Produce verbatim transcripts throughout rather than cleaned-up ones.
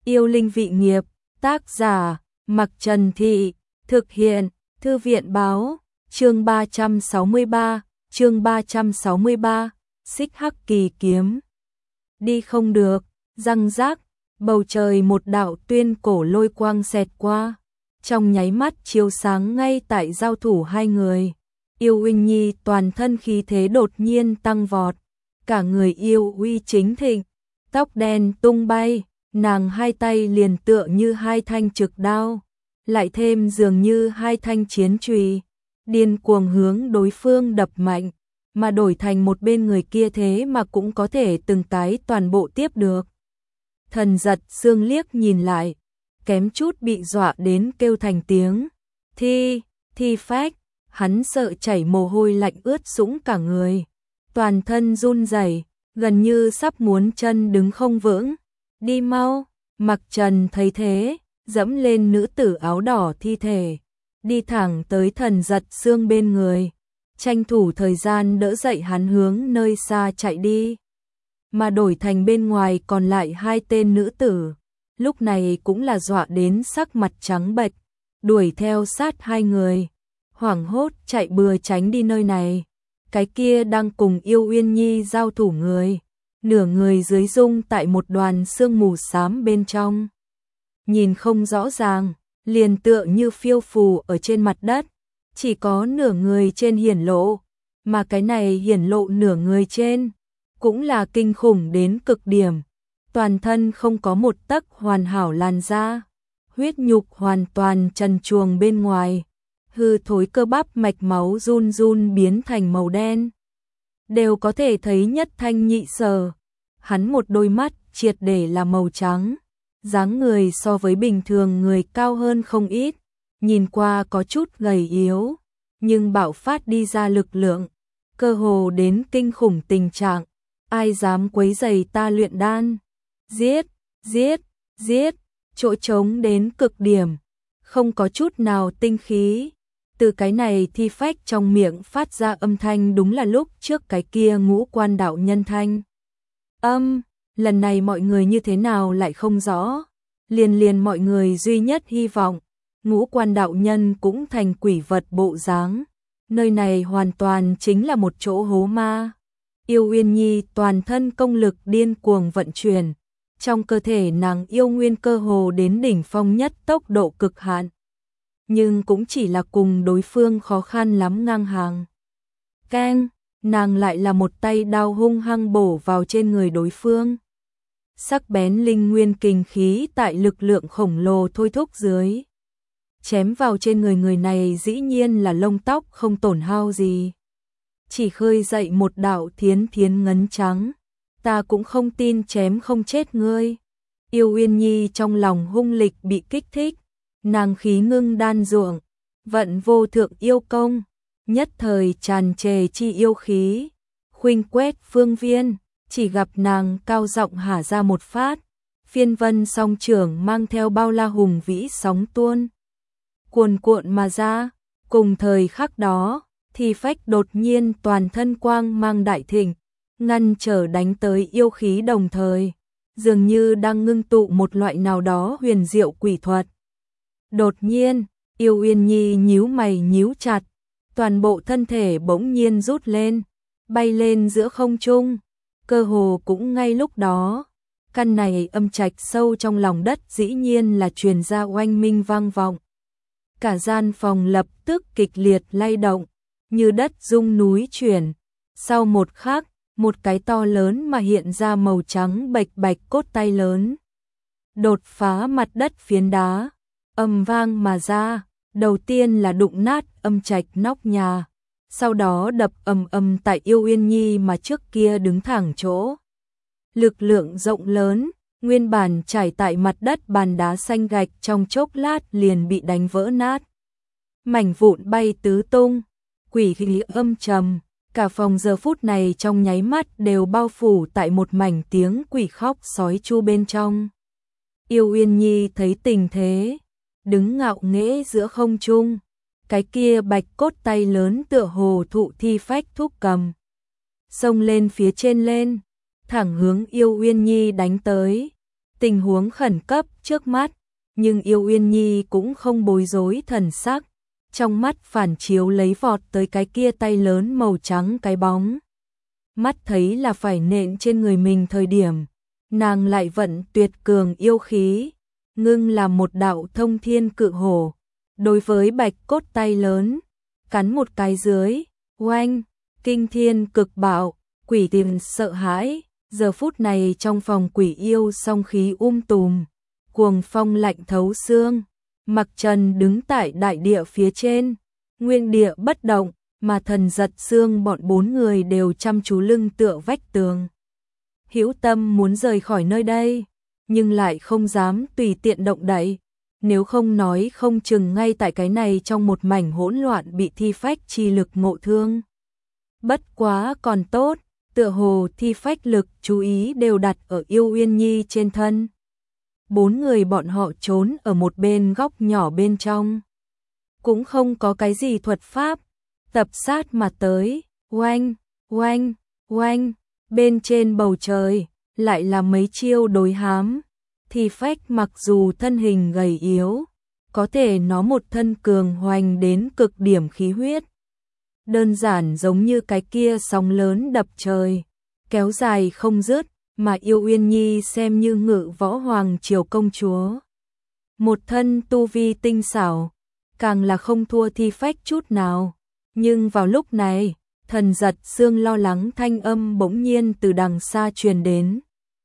Yêu linh vị nghiệp, tác giả, Mặc Trần Thị, thực hiện, Thư viện báo, chương ba trăm sáu mươi ba, chương ba trăm sáu mươi ba, xích hắc kỳ kiếm. Đi không được, răng rác, bầu trời một đạo tuyên cổ lôi quang xẹt qua, trong nháy mắt chiếu sáng ngay tại giao thủ hai người. Yêu Uyên Nhi toàn thân khí thế đột nhiên tăng vọt, cả người yêu uy chính thịnh, tóc đen tung bay, nàng hai tay liền tựa như hai thanh trực đao, lại thêm dường như hai thanh chiến chùy, điên cuồng hướng đối phương đập mạnh, mà đổi thành một bên người kia thế mà cũng có thể từng cái toàn bộ tiếp được. Thần Giật Xương liếc nhìn lại, kém chút bị dọa đến kêu thành tiếng, thi, thi phách, hắn sợ chảy mồ hôi lạnh ướt sũng cả người, toàn thân run rẩy, gần như sắp muốn chân đứng không vững. Đi mau, Mặc Trần thấy thế, dẫm lên nữ tử áo đỏ thi thể, đi thẳng tới Thần Giật Xương bên người, tranh thủ thời gian đỡ dậy hắn hướng nơi xa chạy đi. Mà đổi thành bên ngoài còn lại hai tên nữ tử, lúc này cũng là dọa đến sắc mặt trắng bệch, đuổi theo sát hai người, hoảng hốt chạy bừa tránh đi nơi này. Cái kia đang cùng Yêu Uyên Nhi giao thủ người, nửa người dưới dung tại một đoàn sương mù xám bên trong, nhìn không rõ ràng, liền tựa như phiêu phù ở trên mặt đất, chỉ có nửa người trên hiển lộ, mà cái này hiển lộ nửa người trên cũng là kinh khủng đến cực điểm, toàn thân không có một tấc hoàn hảo làn da, huyết nhục hoàn toàn trần truồng bên ngoài, hư thối cơ bắp mạch máu run run biến thành màu đen, đều có thể thấy nhất thanh nhị sở. Hắn một đôi mắt triệt để là màu trắng, dáng người so với bình thường người cao hơn không ít, nhìn qua có chút gầy yếu, nhưng bạo phát đi ra lực lượng, cơ hồ đến kinh khủng tình trạng, ai dám quấy rầy ta luyện đan, giết, giết, giết, chỗ trống đến cực điểm, không có chút nào tinh khí. Từ cái này thi phách trong miệng phát ra âm thanh đúng là lúc trước cái kia Ngũ Quan đạo nhân thanh âm, lần này mọi người như thế nào lại không rõ, liền liền mọi người duy nhất hy vọng, Ngũ Quan đạo nhân cũng thành quỷ vật bộ dáng, nơi này hoàn toàn chính là một chỗ hố ma. Yêu Uyên Nhi toàn thân công lực điên cuồng vận chuyển, trong cơ thể nàng yêu nguyên cơ hồ đến đỉnh phong nhất tốc độ cực hạn, nhưng cũng chỉ là cùng đối phương khó khăn lắm ngang hàng. Keng, nàng lại là một tay đao hung hăng bổ vào trên người đối phương. Sắc bén linh nguyên kình khí tại lực lượng khổng lồ thôi thúc dưới, chém vào trên người người này dĩ nhiên là lông tóc không tổn hao gì, chỉ khơi dậy một đạo thiến thiến ngấn trắng. Ta cũng không tin chém không chết ngươi. Yêu Uyên Nhi trong lòng hung lịch bị kích thích, nàng khí ngưng đan ruộng, vận vô thượng yêu công, nhất thời tràn trề chi yêu khí, khuynh quét phương viên, chỉ gặp nàng cao giọng hả ra một phát, phiên vân song trưởng mang theo bao la hùng vĩ sóng tuôn, cuồn cuộn mà ra. Cùng thời khắc đó, thi phách đột nhiên toàn thân quang mang đại thịnh, ngăn trở đánh tới yêu khí đồng thời, dường như đang ngưng tụ một loại nào đó huyền diệu quỷ thuật. Đột nhiên, Yêu Uyên Nhi nhíu mày nhíu chặt, toàn bộ thân thể bỗng nhiên rút lên, bay lên giữa không trung, cơ hồ cũng ngay lúc đó, căn này âm trạch sâu trong lòng đất dĩ nhiên là truyền ra oanh minh vang vọng. Cả gian phòng lập tức kịch liệt lay động, như đất rung núi chuyển. Sau một khắc, một cái to lớn mà hiện ra màu trắng bạch bạch cốt tay lớn, đột phá mặt đất phiến đá, ầm vang mà ra, đầu tiên là đụng nát âm trạch nóc nhà, sau đó đập ầm ầm tại Yêu Uyên Nhi mà trước kia đứng thẳng chỗ. Lực lượng rộng lớn, nguyên bản trải tại mặt đất bàn đá xanh gạch trong chốc lát liền bị đánh vỡ nát, mảnh vụn bay tứ tung, quỷ khí âm trầm. Cả phòng giờ phút này trong nháy mắt đều bao phủ tại một mảnh tiếng quỷ khóc sói chu bên trong. Yêu Uyên Nhi thấy tình thế, đứng ngạo nghễ giữa không trung, cái kia bạch cốt tay lớn tựa hồ thụ thi phách thúc cầm, xông lên phía trên lên, thẳng hướng Yêu Uyên Nhi đánh tới. tình huống khẩn cấp trước mắt, nhưng Yêu Uyên Nhi cũng không bối rối thần sắc, trong mắt phản chiếu lấy vọt tới cái kia tay lớn màu trắng cái bóng. Mắt thấy là phải nện trên người mình thời điểm, nàng lại vận tuyệt cường yêu khí, ngưng làm một đạo thông thiên cự hổ, đối với bạch cốt tay lớn, cắn một cái dưới, oanh, kinh thiên cực bạo, quỷ tìm sợ hãi, giờ phút này trong phòng quỷ yêu song khí um tùm, cuồng phong lạnh thấu xương, Mặc Trần đứng tại đại địa phía trên, nguyên địa bất động, mà Thần Giật Xương bọn bốn người đều chăm chú lưng tựa vách tường. Hữu tâm muốn rời khỏi nơi đây, nhưng lại không dám tùy tiện động đậy, nếu không nói không chừng ngay tại cái này trong một mảnh hỗn loạn bị thi phách chi lực ngộ thương. Bất quá còn tốt, tựa hồ thi phách lực chú ý đều đặt ở Yêu Uyên Nhi trên thân. Bốn người bọn họ trốn ở một bên góc nhỏ bên trong, cũng không có cái gì thuật pháp, tập sát mà tới, oanh, oanh, oanh, bên trên bầu trời, lại là mấy chiêu đối hám. Thi phách mặc dù thân hình gầy yếu, có thể nó một thân cường hoành đến cực điểm khí huyết. Đơn giản giống như cái kia sóng lớn đập trời, kéo dài không dứt, mà Yêu Uyên Nhi xem như ngự võ hoàng triều công chúa. Một thân tu vi tinh xảo, càng là không thua thi phách chút nào. Nhưng vào lúc này, Thần Giật Xương lo lắng thanh âm bỗng nhiên từ đằng xa truyền đến.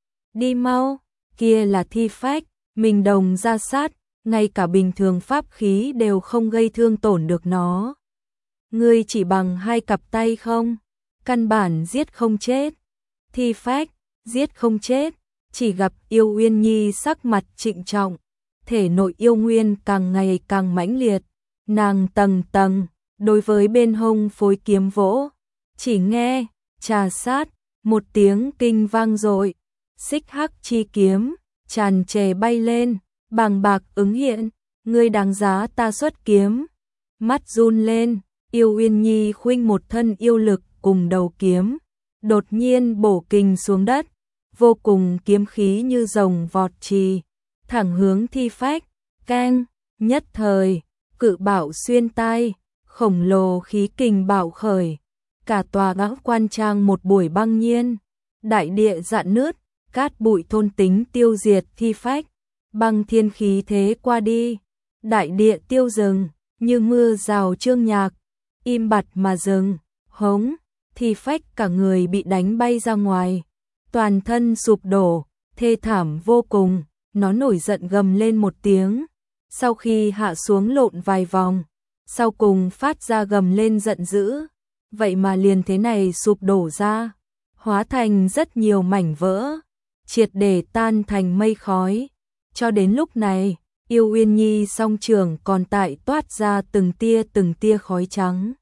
Đi mau, kia là thi phách, mình đồng ra sát, ngay cả bình thường pháp khí đều không gây thương tổn được nó. Ngươi chỉ bằng hai cặp tay không? Căn bản giết không chết. Thi phách, giết không chết, chỉ gặp Yêu Uyên Nhi sắc mặt trịnh trọng, thể nội yêu nguyên càng ngày càng mãnh liệt, nàng tầng tầng, đối với bên hông phối kiếm vỗ, chỉ nghe, trà sát, một tiếng kinh vang dội, xích hắc chi kiếm, tràn trề bay lên, bàng bạc ứng hiện, ngươi đáng giá ta xuất kiếm, mắt run lên, Yêu Uyên Nhi khuynh một thân yêu lực cùng đầu kiếm, đột nhiên bổ kình xuống đất, vô cùng kiếm khí như rồng vọt trì, thẳng hướng thi phách, keng, nhất thời, cự bảo xuyên tai, khổng lồ khí kình bạo khởi, cả tòa ngã quan trang một buổi băng nhiên, đại địa dạn nứt, cát bụi thôn tính tiêu diệt thi phách, băng thiên khí thế qua đi, đại địa tiêu dừng, như mưa rào trương nhạc, im bặt mà dừng, hống, thi phách cả người bị đánh bay ra ngoài, toàn thân sụp đổ, thê thảm vô cùng, nó nổi giận gầm lên một tiếng, sau khi hạ xuống lộn vài vòng, sau cùng phát ra gầm lên giận dữ, vậy mà liền thế này sụp đổ ra, hóa thành rất nhiều mảnh vỡ, triệt để tan thành mây khói. Cho đến lúc này, Yêu Uyên Nhi song trường còn tại toát ra từng tia từng tia khói trắng.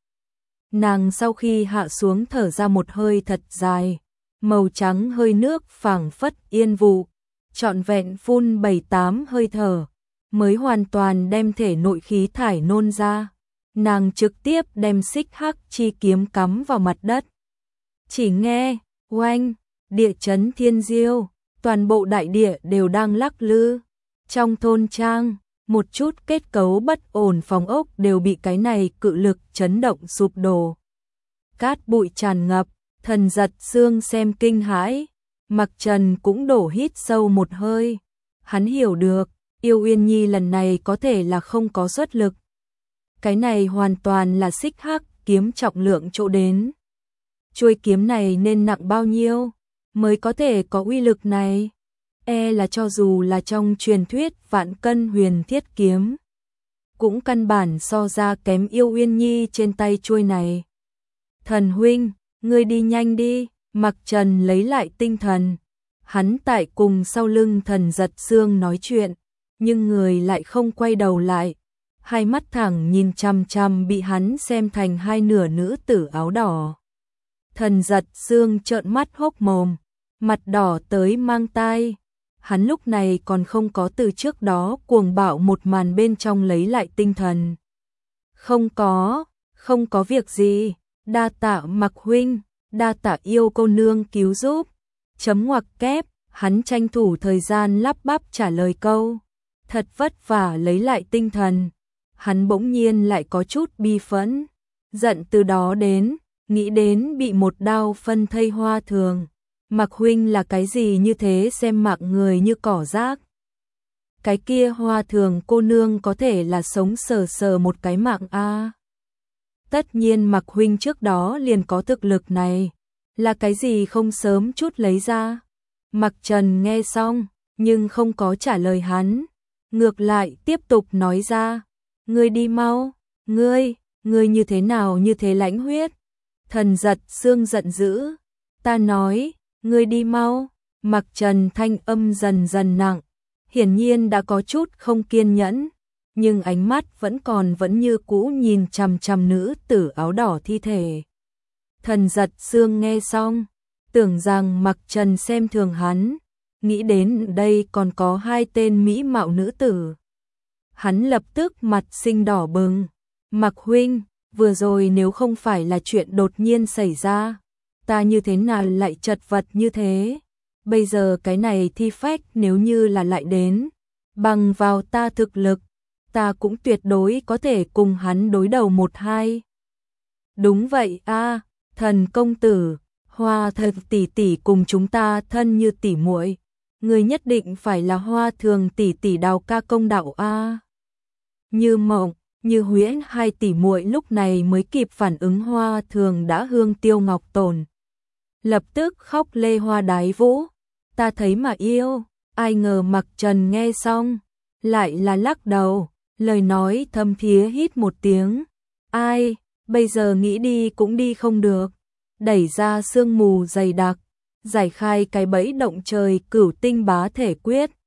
Nàng sau khi hạ xuống thở ra một hơi thật dài, màu trắng hơi nước phảng phất yên vụ, trọn vẹn phun bảy tám hơi thở, mới hoàn toàn đem thể nội khí thải nôn ra. Nàng trực tiếp đem xích hắc chi kiếm cắm vào mặt đất. Chỉ nghe, oanh, địa chấn thiên diêu, toàn bộ đại địa đều đang lắc lư. Trong thôn trang, một chút kết cấu bất ổn phòng ốc đều bị cái này cự lực chấn động sụp đổ. Cát bụi tràn ngập, Thần Giật Xương xem kinh hãi, Mặc Trần cũng đổ hít sâu một hơi. Hắn hiểu được, Yêu Uyên Nhi lần này có thể là không có xuất lực. Cái này hoàn toàn là xích hắc kiếm trọng lượng chỗ đến. Chuôi kiếm này nên nặng bao nhiêu mới có thể có uy lực này? E là cho dù là trong truyền thuyết vạn cân huyền thiết kiếm, cũng căn bản so ra kém Yêu Uyên Nhi trên tay chuôi này. Thần huynh, ngươi đi nhanh đi, Mặc Trần lấy lại tinh thần. Hắn tại cùng sau lưng Thần Giật Xương nói chuyện, nhưng người lại không quay đầu lại. Hai mắt thẳng nhìn chằm chằm bị hắn xem thành hai nửa nữ tử áo đỏ. Thần Giật Xương trợn mắt hốc mồm, mặt đỏ tới mang tai. Hắn lúc này còn không có từ trước đó cuồng bạo một màn bên trong lấy lại tinh thần. Không có, không có việc gì, đa tạ Mặc huynh, đa tạ Yêu cô nương cứu giúp. Chấm ngoặc kép, Hắn tranh thủ thời gian lắp bắp trả lời câu, thật vất vả lấy lại tinh thần. Hắn bỗng nhiên lại có chút bi phẫn, giận từ đó đến, nghĩ đến bị một đao phân thây Hoa Thường. Mạc huynh là cái gì như thế, xem mạng người như cỏ rác. Cái kia Hoa Thường cô nương có thể là sống sờ sờ một cái mạng a. Tất nhiên Mạc huynh trước đó liền có thực lực này, là cái gì không sớm chút lấy ra. Mạc Trần nghe xong, nhưng không có trả lời hắn, ngược lại tiếp tục nói ra, ngươi đi mau, ngươi, ngươi như thế nào như thế lãnh huyết. Thần Giật Xương giận dữ, ta nói, ngươi đi mau. Mạc Trần thanh âm dần dần nặng, hiển nhiên đã có chút không kiên nhẫn, nhưng ánh mắt vẫn còn vẫn như cũ nhìn chằm chằm nữ tử áo đỏ thi thể. Thần Giật Xương nghe xong, tưởng rằng Mạc Trần xem thường hắn, nghĩ đến đây còn có hai tên mỹ mạo nữ tử. Hắn lập tức mặt xinh đỏ bừng, Mạc huynh, vừa rồi nếu không phải là chuyện đột nhiên xảy ra, ta như thế nào lại chật vật như thế, bây giờ cái này thi phách nếu như là lại đến, bằng vào ta thực lực, ta cũng tuyệt đối có thể cùng hắn đối đầu một hai. Đúng vậy a, Thần công tử, Hoa Thật tỷ tỷ cùng chúng ta thân như tỷ muội, người nhất định phải là Hoa Thường tỷ tỷ đào ca công đạo a. Như Mộng, Như Huyễn hai tỷ muội lúc này mới kịp phản ứng Hoa Thường đã hương tiêu ngọc tổn, lập tức khóc lê hoa đái vũ, ta thấy mà yêu. Ai ngờ Mạc Trần nghe xong, lại là lắc đầu, lời nói thâm thía hít một tiếng, ai, bây giờ nghĩ đi cũng đi không được. Đẩy ra sương mù dày đặc, giải khai cái bẫy động trời cửu tinh bá thể quyết,